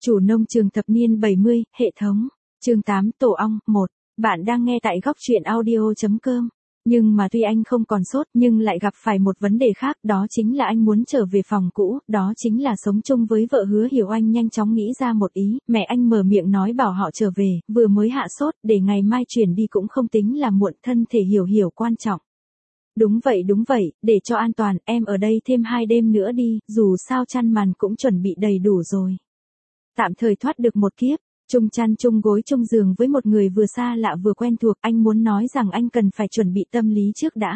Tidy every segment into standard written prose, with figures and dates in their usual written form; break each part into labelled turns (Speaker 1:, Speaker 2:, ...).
Speaker 1: Chủ nông trường thập niên 70, hệ thống. Chương 8, tổ ong, 1. Bạn đang nghe tại góc truyện audio.com. Nhưng mà tuy anh không còn sốt nhưng lại gặp phải một vấn đề khác, đó chính là anh muốn trở về phòng cũ, đó chính là sống chung với vợ Hứa Hiểu. Anh nhanh chóng nghĩ ra một ý, mẹ anh mở miệng nói bảo họ trở về, vừa mới hạ sốt, để ngày mai chuyển đi cũng không tính là muộn, thân thể Hiểu quan trọng. Đúng vậy, để cho an toàn, em ở đây thêm 2 đêm nữa đi, dù sao chăn màn cũng chuẩn bị đầy đủ rồi. Tạm thời thoát được một kiếp, chung chăn chung gối chung giường với một người vừa xa lạ vừa quen thuộc, anh muốn nói rằng anh cần phải chuẩn bị tâm lý trước đã.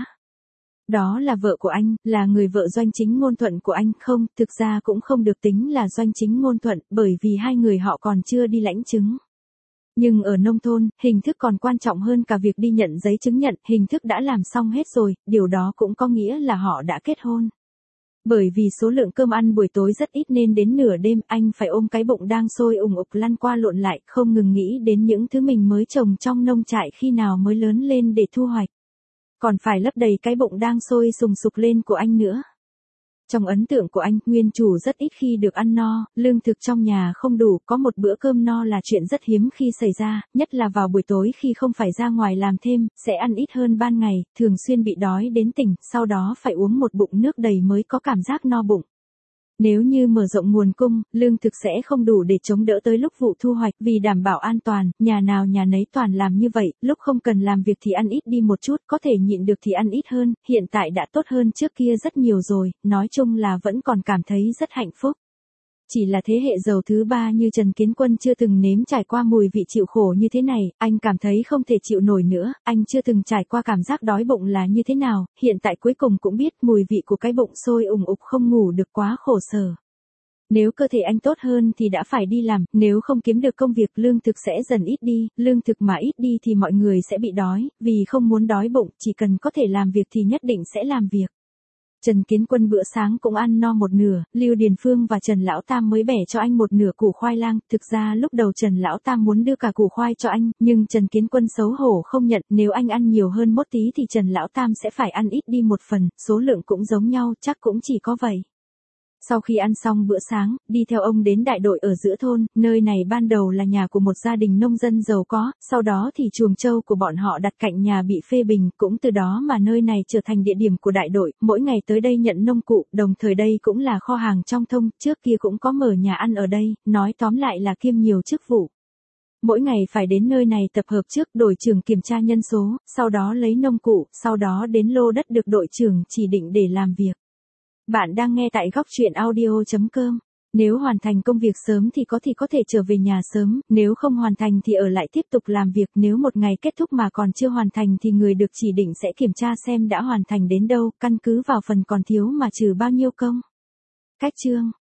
Speaker 1: Đó là vợ của anh, là người vợ doanh chính ngôn thuận của anh, không, thực ra cũng không được tính là doanh chính ngôn thuận, bởi vì hai người họ còn chưa đi lãnh chứng. Nhưng ở nông thôn, hình thức còn quan trọng hơn cả việc đi nhận giấy chứng nhận, hình thức đã làm xong hết rồi, điều đó cũng có nghĩa là họ đã kết hôn. Bởi vì số lượng cơm ăn buổi tối rất ít nên đến nửa đêm anh phải ôm cái bụng đang sôi ùng ục lăn qua lộn lại, không ngừng nghĩ đến những thứ mình mới trồng trong nông trại khi nào mới lớn lên để thu hoạch. Còn phải lấp đầy cái bụng đang sôi sùng sục lên của anh nữa. Trong ấn tượng của anh, nguyên chủ rất ít khi được ăn no, lương thực trong nhà không đủ, có một bữa cơm no là chuyện rất hiếm khi xảy ra, nhất là vào buổi tối khi không phải ra ngoài làm thêm, sẽ ăn ít hơn ban ngày, thường xuyên bị đói đến tỉnh, sau đó phải uống một bụng nước đầy mới có cảm giác no bụng. Nếu như mở rộng nguồn cung, lương thực sẽ không đủ để chống đỡ tới lúc vụ thu hoạch, vì đảm bảo an toàn, nhà nào nhà nấy toàn làm như vậy, lúc không cần làm việc thì ăn ít đi một chút, có thể nhịn được thì ăn ít hơn, hiện tại đã tốt hơn trước kia rất nhiều rồi, nói chung là vẫn còn cảm thấy rất hạnh phúc. Chỉ là thế hệ giàu thứ ba như Trần Kiến Quân chưa từng nếm trải qua mùi vị chịu khổ như thế này, anh cảm thấy không thể chịu nổi nữa, anh chưa từng trải qua cảm giác đói bụng là như thế nào, hiện tại cuối cùng cũng biết mùi vị của cái bụng sôi ùng ục không ngủ được quá khổ sở. Nếu cơ thể anh tốt hơn thì đã phải đi làm, nếu không kiếm được công việc lương thực sẽ dần ít đi, lương thực mà ít đi thì mọi người sẽ bị đói, vì không muốn đói bụng, chỉ cần có thể làm việc thì nhất định sẽ làm việc. Trần Kiến Quân bữa sáng cũng ăn no một nửa, Lưu Điền Phương và Trần Lão Tam mới bẻ cho anh một nửa củ khoai lang, thực ra lúc đầu Trần Lão Tam muốn đưa cả củ khoai cho anh, nhưng Trần Kiến Quân xấu hổ không nhận, nếu anh ăn nhiều hơn một tí thì Trần Lão Tam sẽ phải ăn ít đi một phần, số lượng cũng giống nhau, chắc cũng chỉ có vậy. Sau khi ăn xong bữa sáng, đi theo ông đến đại đội ở giữa thôn, nơi này ban đầu là nhà của một gia đình nông dân giàu có, sau đó thì chuồng trâu của bọn họ đặt cạnh nhà bị phê bình, cũng từ đó mà nơi này trở thành địa điểm của đại đội, mỗi ngày tới đây nhận nông cụ, đồng thời đây cũng là kho hàng trong thông, trước kia cũng có mở nhà ăn ở đây, nói tóm lại là kiêm nhiều chức vụ. Mỗi ngày phải đến nơi này tập hợp trước, đội trưởng kiểm tra nhân số, sau đó lấy nông cụ, sau đó đến lô đất được đội trưởng chỉ định để làm việc. Bạn đang nghe tại góc truyện audio.com. Nếu hoàn thành công việc sớm thì có thể trở về nhà sớm, nếu không hoàn thành thì ở lại tiếp tục làm việc, nếu một ngày kết thúc mà còn chưa hoàn thành thì người được chỉ định sẽ kiểm tra xem đã hoàn thành đến đâu, căn cứ vào phần còn thiếu mà trừ bao nhiêu công. Cách chương.